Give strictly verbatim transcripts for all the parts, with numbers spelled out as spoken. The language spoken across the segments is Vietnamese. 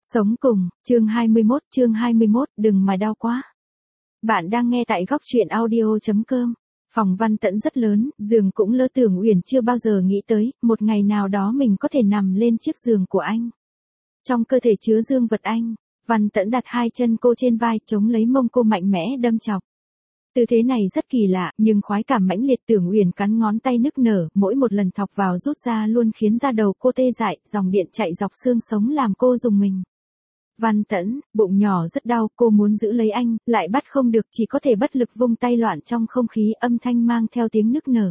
Sống cùng, chương hai mươi mốt, chương hai mươi mốt, đừng mà đau quá. Bạn đang nghe tại góc truyện audio chấm com. Phòng Văn Tẫn rất lớn, giường cũng lỡ. Tưởng Uyển chưa bao giờ nghĩ tới, một ngày nào đó mình có thể nằm lên chiếc giường của anh. Trong cơ thể chứa dương vật anh, Văn Tẫn đặt hai chân cô trên vai, chống lấy mông cô mạnh mẽ đâm chọc. Tư thế này rất kỳ lạ, nhưng khoái cảm mãnh liệt. Tưởng Uyển cắn ngón tay nức nở, mỗi một lần thọc vào rút ra luôn khiến da đầu cô tê dại, dòng điện chạy dọc xương sống làm cô rùng mình. Văn Tẫn, bụng nhỏ rất đau, cô muốn giữ lấy anh, lại bắt không được, chỉ có thể bất lực vung tay loạn trong không khí, âm thanh mang theo tiếng nức nở.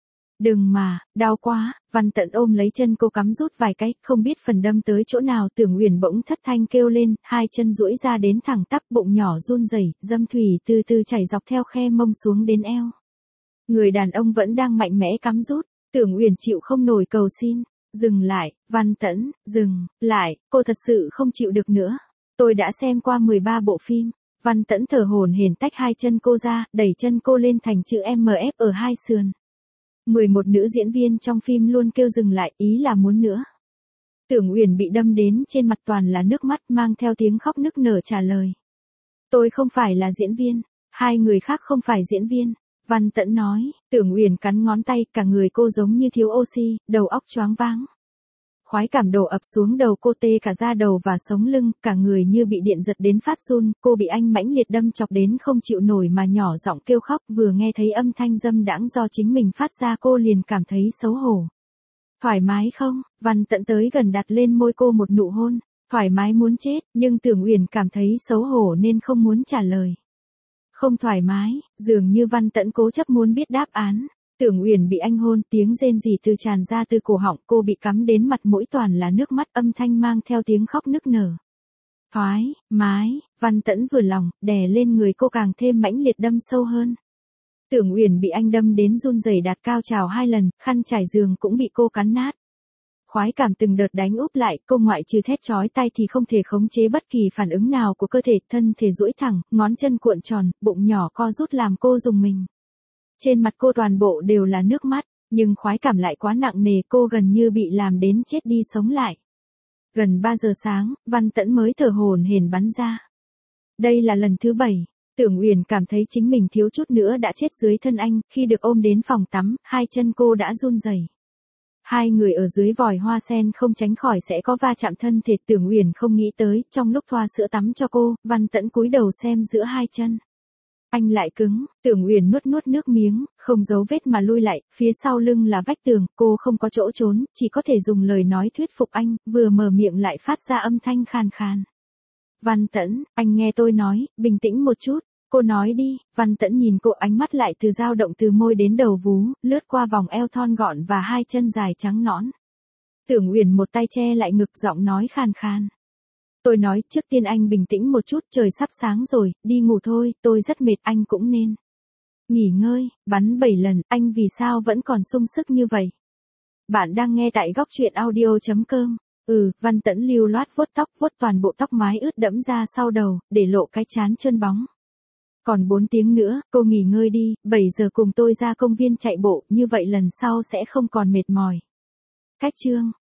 Đừng mà, đau quá. Văn Tẫn ôm lấy chân cô cắm rút vài cái, không biết phần đâm tới chỗ nào. Tưởng Uyển bỗng thất thanh kêu lên, hai chân duỗi ra đến thẳng tắp, bụng nhỏ run rẩy, dâm thủy từ từ chảy dọc theo khe mông xuống đến eo. Người đàn ông vẫn đang mạnh mẽ cắm rút, Tưởng Uyển chịu không nổi cầu xin. Dừng lại, Văn Tẫn, dừng lại, cô thật sự không chịu được nữa. Tôi đã xem qua mười ba bộ phim. Văn Tẫn thở hổn hển tách hai chân cô ra, đẩy chân cô lên thành chữ em ép ở hai sườn. mười một nữ diễn viên trong phim luôn kêu dừng lại, ý là muốn nữa. Tưởng Uyển bị đâm đến trên mặt toàn là nước mắt, mang theo tiếng khóc nức nở trả lời. Tôi không phải là diễn viên, hai người khác không phải diễn viên. Văn Tẫn nói. Tưởng Uyển cắn ngón tay, cả người cô giống như thiếu oxy, đầu óc choáng váng. Khoái cảm đổ ập xuống đầu cô, tê cả da đầu và sống lưng, cả người như bị điện giật đến phát run. Cô bị anh mãnh liệt đâm chọc đến không chịu nổi mà nhỏ giọng kêu khóc, vừa nghe thấy âm thanh dâm đãng do chính mình phát ra cô liền cảm thấy xấu hổ. Thoải mái không? Văn Tẫn tới gần đặt lên môi cô một nụ hôn. Thoải mái muốn chết, nhưng Tưởng Uyển cảm thấy xấu hổ nên không muốn trả lời. Không thoải mái, dường như Văn Tẫn cố chấp muốn biết đáp án. Tưởng Uyển bị anh hôn, tiếng rên rỉ từ tràn ra từ cổ họng, cô bị cắm đến mặt mũi toàn là nước mắt, âm thanh mang theo tiếng khóc nức nở. Thoái, mái, Văn Tẫn vừa lòng, đè lên người cô càng thêm mãnh liệt đâm sâu hơn. Tưởng Uyển bị anh đâm đến run rẩy đạt cao trào hai lần, khăn trải giường cũng bị cô cắn nát. Khoái cảm từng đợt đánh úp lại, cô ngoại trừ thét chói tai thì không thể khống chế bất kỳ phản ứng nào của cơ thể, thân thể duỗi thẳng, ngón chân cuộn tròn, bụng nhỏ co rút làm cô rùng mình. Trên mặt cô toàn bộ đều là nước mắt, nhưng khoái cảm lại quá nặng nề, cô gần như bị làm đến chết đi sống lại. Gần ba giờ sáng, Văn Tẫn mới thở hổn hển bắn ra. Đây là lần thứ bảy, Tưởng Uyển cảm thấy chính mình thiếu chút nữa đã chết dưới thân anh, khi được ôm đến phòng tắm, hai chân cô đã run rẩy. Hai người ở dưới vòi hoa sen không tránh khỏi sẽ có va chạm thân thể. Tưởng Uyển không nghĩ tới, trong lúc thoa sữa tắm cho cô, Văn Tẫn cúi đầu xem giữa hai chân. Anh lại cứng. Tưởng Uyển nuốt nuốt nước miếng, không giấu vết mà lui lại, phía sau lưng là vách tường, cô không có chỗ trốn, chỉ có thể dùng lời nói thuyết phục anh, vừa mở miệng lại phát ra âm thanh khàn khàn. Văn Tẫn, anh nghe tôi nói, bình tĩnh một chút. Cô nói đi. Văn Tẫn nhìn cô, ánh mắt lại từ dao động từ môi đến đầu vú, lướt qua vòng eo thon gọn và hai chân dài trắng nõn. Tưởng Uyển một tay che lại ngực, giọng nói khàn khàn. Tôi nói, trước tiên anh bình tĩnh một chút, trời sắp sáng rồi, đi ngủ thôi, tôi rất mệt, anh cũng nên nghỉ ngơi. Bắn bảy lần, anh vì sao vẫn còn sung sức như vậy? Bạn đang nghe tại góc truyện audio chấm com. Ừ, Văn Tẫn lưu loát vuốt tóc, vuốt toàn bộ tóc mái ướt đẫm ra sau đầu, để lộ cái trán trơn bóng. Còn bốn tiếng nữa, cô nghỉ ngơi đi, bảy giờ cùng tôi ra công viên chạy bộ, như vậy lần sau sẽ không còn mệt mỏi. Cách chương.